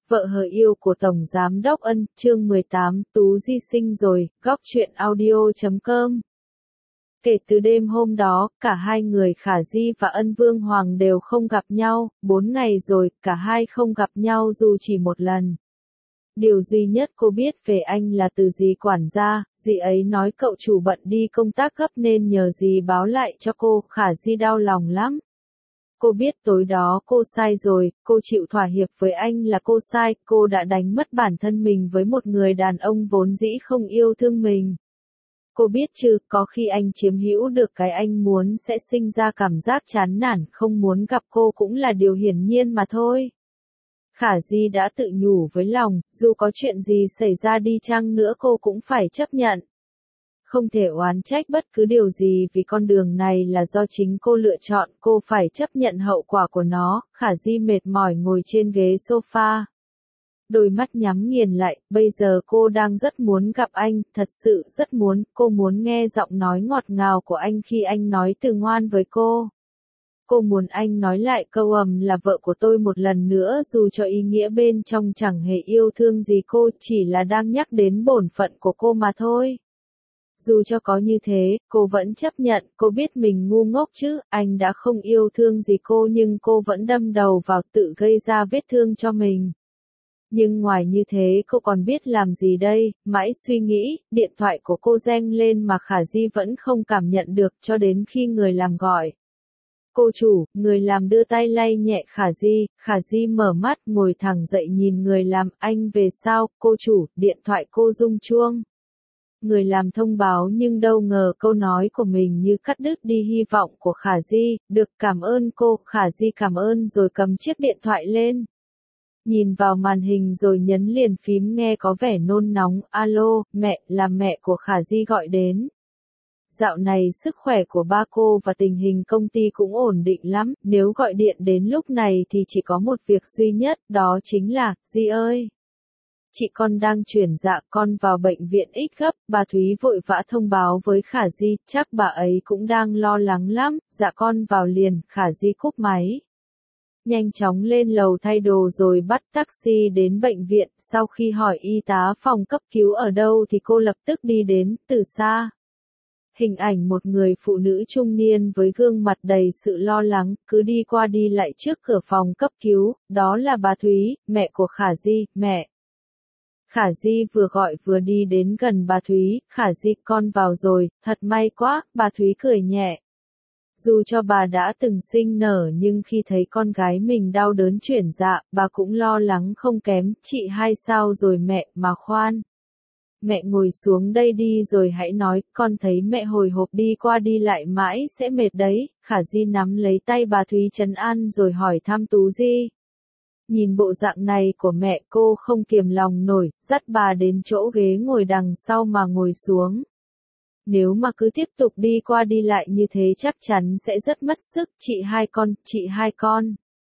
Vợ hờ yêu của Tổng Giám đốc Ân, chương 18, Tú Di sinh rồi, góc truyện audio.com. Kể từ đêm hôm đó, cả hai người Khả Di và Ân Vương Hoàng đều không gặp nhau, 4 ngày rồi, cả hai không gặp nhau dù chỉ một lần. Điều duy nhất cô biết về anh là từ dì quản gia, dì ấy nói cậu chủ bận đi công tác gấp nên nhờ dì báo lại cho cô, Khả Di đau lòng lắm. Cô biết tối đó cô sai rồi, cô chịu thỏa hiệp với anh là cô sai, cô đã đánh mất bản thân mình với một người đàn ông vốn dĩ không yêu thương mình. Cô biết chứ, có khi anh chiếm hữu được cái anh muốn sẽ sinh ra cảm giác chán nản, không muốn gặp cô cũng là điều hiển nhiên mà thôi. Khả Di đã tự nhủ với lòng, dù có chuyện gì xảy ra đi chăng nữa cô cũng phải chấp nhận. Không thể oán trách bất cứ điều gì vì con đường này là do chính cô lựa chọn, cô phải chấp nhận hậu quả của nó. Khả Di mệt mỏi ngồi trên ghế sofa. Đôi mắt nhắm nghiền lại, bây giờ cô đang rất muốn gặp anh, thật sự rất muốn, cô muốn nghe giọng nói ngọt ngào của anh khi anh nói từ ngoan với cô. Cô muốn anh nói lại câu là vợ của tôi một lần nữa dù cho ý nghĩa bên trong chẳng hề yêu thương gì cô, chỉ là đang nhắc đến bổn phận của cô mà thôi. Dù cho có như thế, cô vẫn chấp nhận, cô biết mình ngu ngốc chứ, anh đã không yêu thương gì cô nhưng cô vẫn đâm đầu vào tự gây ra vết thương cho mình. Nhưng ngoài như thế cô còn biết làm gì đây, mãi suy nghĩ, điện thoại của cô reng lên mà Khả Di vẫn không cảm nhận được cho đến khi người làm gọi. Cô chủ, người làm đưa tay lay nhẹ Khả Di mở mắt ngồi thẳng dậy nhìn người làm, anh về sao, cô chủ, điện thoại cô rung chuông. Người làm thông báo nhưng đâu ngờ câu nói của mình như cắt đứt đi hy vọng của Khả Di, được cảm ơn cô, Khả Di cảm ơn rồi cầm chiếc điện thoại lên. Nhìn vào màn hình rồi nhấn liền phím nghe có vẻ nôn nóng, alo, mẹ, là mẹ của Khả Di gọi đến. Dạo này sức khỏe của ba cô và tình hình công ty cũng ổn định lắm, nếu gọi điện đến lúc này thì chỉ có một việc duy nhất, đó chính là, Di ơi. Chị con đang chuyển dạ con vào bệnh viện X gấp, bà Thúy vội vã thông báo với Khả Di, chắc bà ấy cũng đang lo lắng lắm, dạ con vào liền, Khả Di cúp máy. Nhanh chóng lên lầu thay đồ rồi bắt taxi đến bệnh viện, sau khi hỏi y tá phòng cấp cứu ở đâu thì cô lập tức đi đến, từ xa. Hình ảnh một người phụ nữ trung niên với gương mặt đầy sự lo lắng, cứ đi qua đi lại trước cửa phòng cấp cứu, đó là bà Thúy, mẹ của Khả Di, mẹ. Khả Di vừa gọi vừa đi đến gần bà Thúy, Khả Di con vào rồi, thật may quá, bà Thúy cười nhẹ. Dù cho bà đã từng sinh nở nhưng khi thấy con gái mình đau đớn chuyển dạ, bà cũng lo lắng không kém, chị hai sao rồi mẹ, mà khoan. Mẹ ngồi xuống đây đi rồi hãy nói, con thấy mẹ hồi hộp đi qua đi lại mãi sẽ mệt đấy, Khả Di nắm lấy tay bà Thúy trấn an rồi hỏi thăm Tú Di. Nhìn bộ dạng này của mẹ cô không kiềm lòng nổi, dắt bà đến chỗ ghế ngồi đằng sau mà ngồi xuống. Nếu mà cứ tiếp tục đi qua đi lại như thế chắc chắn sẽ rất mất sức, chị hai con.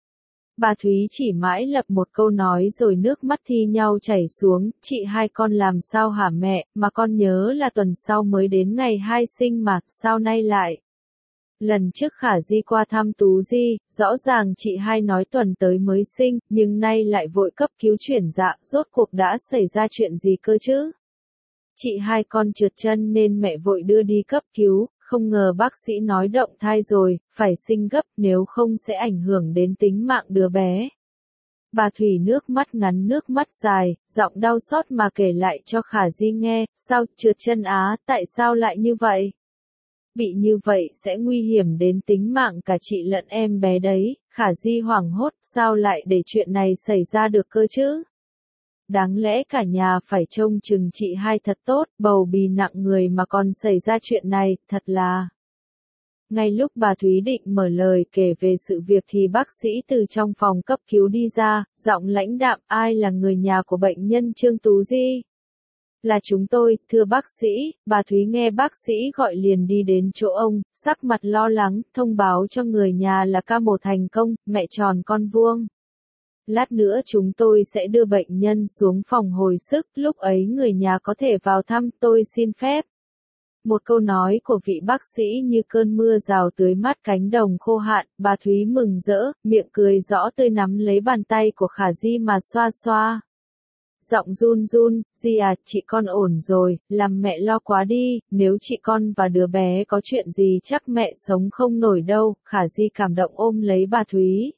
Bà Thúy chỉ mãi lập một câu nói rồi nước mắt thi nhau chảy xuống, chị hai con làm sao hả mẹ, mà con nhớ là tuần sau mới đến ngày 2 sinh mà, sao nay lại. Lần trước Khả Di qua thăm Tú Di, rõ ràng chị hai nói tuần tới mới sinh, nhưng nay lại vội cấp cứu chuyển dạ, rốt cuộc đã xảy ra chuyện gì cơ chứ? Chị hai con trượt chân nên mẹ vội đưa đi cấp cứu, không ngờ bác sĩ nói động thai rồi, phải sinh gấp nếu không sẽ ảnh hưởng đến tính mạng đứa bé. Bà Thủy nước mắt ngắn nước mắt dài, giọng đau xót mà kể lại cho Khả Di nghe, sao trượt chân á, tại sao lại như vậy? Bị như vậy sẽ nguy hiểm đến tính mạng cả chị lẫn em bé đấy, Khả Di hoảng hốt, sao lại để chuyện này xảy ra được cơ chứ? Đáng lẽ cả nhà phải trông chừng chị hai thật tốt, bầu bì nặng người mà còn xảy ra chuyện này, thật là. Ngay lúc bà Thúy định mở lời kể về sự việc thì bác sĩ từ trong phòng cấp cứu đi ra, giọng lãnh đạm, ai là người nhà của bệnh nhân Trương Tú Di? Là chúng tôi, thưa bác sĩ, bà Thúy nghe bác sĩ gọi liền đi đến chỗ ông, sắc mặt lo lắng, thông báo cho người nhà là ca mổ thành công, mẹ tròn con vuông. Lát nữa chúng tôi sẽ đưa bệnh nhân xuống phòng hồi sức, lúc ấy người nhà có thể vào thăm, tôi xin phép. Một câu nói của vị bác sĩ như cơn mưa rào tưới mát cánh đồng khô hạn, bà Thúy mừng rỡ, miệng cười rõ tươi nắm lấy bàn tay của Khả Di mà xoa xoa. Giọng run run, Di à, chị con ổn rồi, làm mẹ lo quá đi, nếu chị con và đứa bé có chuyện gì chắc mẹ sống không nổi đâu, Khả Di cảm động ôm lấy bà Thúy.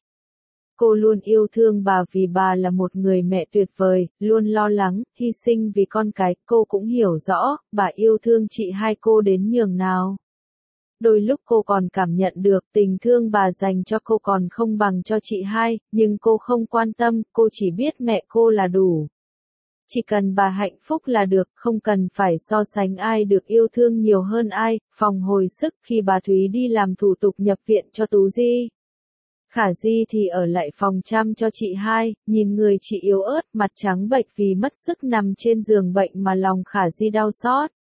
Cô luôn yêu thương bà vì bà là một người mẹ tuyệt vời, luôn lo lắng, hy sinh vì con cái, cô cũng hiểu rõ, bà yêu thương chị hai cô đến nhường nào. Đôi lúc cô còn cảm nhận được tình thương bà dành cho cô còn không bằng cho chị hai, nhưng cô không quan tâm, cô chỉ biết mẹ cô là đủ. Chỉ cần bà hạnh phúc là được, không cần phải so sánh ai được yêu thương nhiều hơn ai. Phòng hồi sức khi bà Thúy đi làm thủ tục nhập viện cho Tú Di. Khả Di thì ở lại phòng chăm cho chị hai, nhìn người chị yếu ớt, mặt trắng bệch vì mất sức nằm trên giường bệnh mà lòng Khả Di đau xót.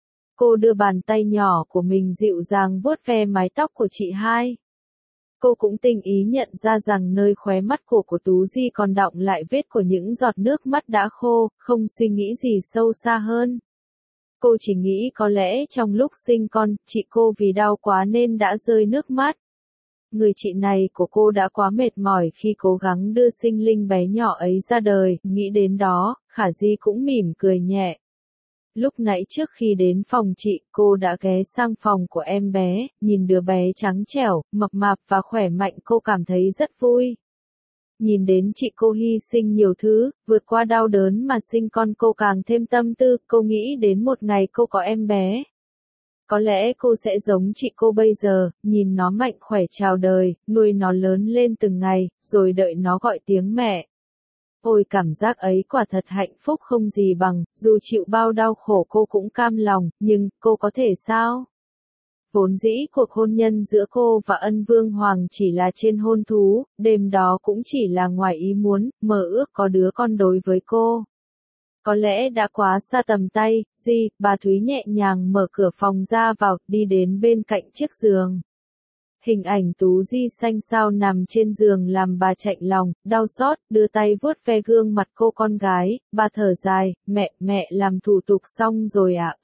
Cô đưa bàn tay nhỏ của mình dịu dàng vuốt ve mái tóc của chị hai. Cô cũng tinh ý nhận ra rằng nơi khóe mắt của Tú Di còn đọng lại vết của những giọt nước mắt đã khô, không suy nghĩ gì sâu xa hơn. Cô chỉ nghĩ có lẽ trong lúc sinh con, chị cô vì đau quá nên đã rơi nước mắt. Người chị này của cô đã quá mệt mỏi khi cố gắng đưa sinh linh bé nhỏ ấy ra đời, nghĩ đến đó, Khả Di cũng mỉm cười nhẹ. Lúc nãy trước khi đến phòng chị, cô đã ghé sang phòng của em bé, nhìn đứa bé trắng trẻo, mập mạp và khỏe mạnh cô cảm thấy rất vui. Nhìn đến chị cô hy sinh nhiều thứ, vượt qua đau đớn mà sinh con cô càng thêm tâm tư, cô nghĩ đến một ngày cô có em bé. Có lẽ cô sẽ giống chị cô bây giờ, nhìn nó mạnh khỏe chào đời, nuôi nó lớn lên từng ngày, rồi đợi nó gọi tiếng mẹ. Ôi cảm giác ấy quả thật hạnh phúc không gì bằng, dù chịu bao đau khổ cô cũng cam lòng, nhưng cô có thể sao? Vốn dĩ cuộc hôn nhân giữa cô và Ân Vương Hoàng chỉ là trên hôn thú, đêm đó cũng chỉ là ngoài ý muốn, mơ ước có đứa con đối với cô. Có lẽ đã quá xa tầm tay, bà Thúy nhẹ nhàng mở cửa phòng ra vào, đi đến bên cạnh chiếc giường. Hình ảnh Tú Di xanh xao nằm trên giường làm bà chạnh lòng, đau xót, đưa tay vuốt ve gương mặt cô con gái, bà thở dài, mẹ làm thủ tục xong rồi à,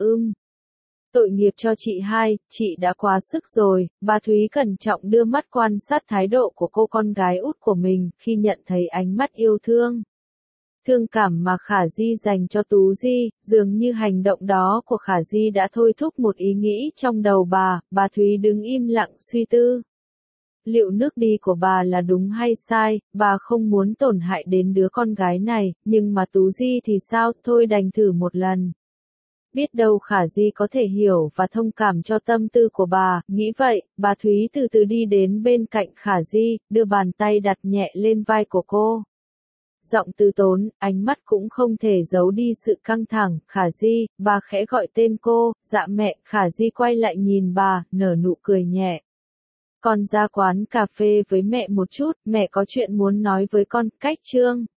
Tội nghiệp cho chị hai, chị đã quá sức rồi, bà Thúy cẩn trọng đưa mắt quan sát thái độ của cô con gái út của mình, khi nhận thấy ánh mắt yêu thương. Thương cảm mà Khả Di dành cho Tú Di, dường như hành động đó của Khả Di đã thôi thúc một ý nghĩ trong đầu bà Thúy đứng im lặng suy tư. Liệu nước đi của bà là đúng hay sai, bà không muốn tổn hại đến đứa con gái này, nhưng mà Tú Di thì sao, thôi đành thử một lần. Biết đâu Khả Di có thể hiểu và thông cảm cho tâm tư của bà, nghĩ vậy, bà Thúy từ từ đi đến bên cạnh Khả Di, đưa bàn tay đặt nhẹ lên vai của cô. Giọng từ tốn, ánh mắt cũng không thể giấu đi sự căng thẳng, Khả Di, bà khẽ gọi tên cô, dạ mẹ, Khả Di quay lại nhìn bà, nở nụ cười nhẹ. Con ra quán cà phê với mẹ một chút, mẹ có chuyện muốn nói với con, cách Trương.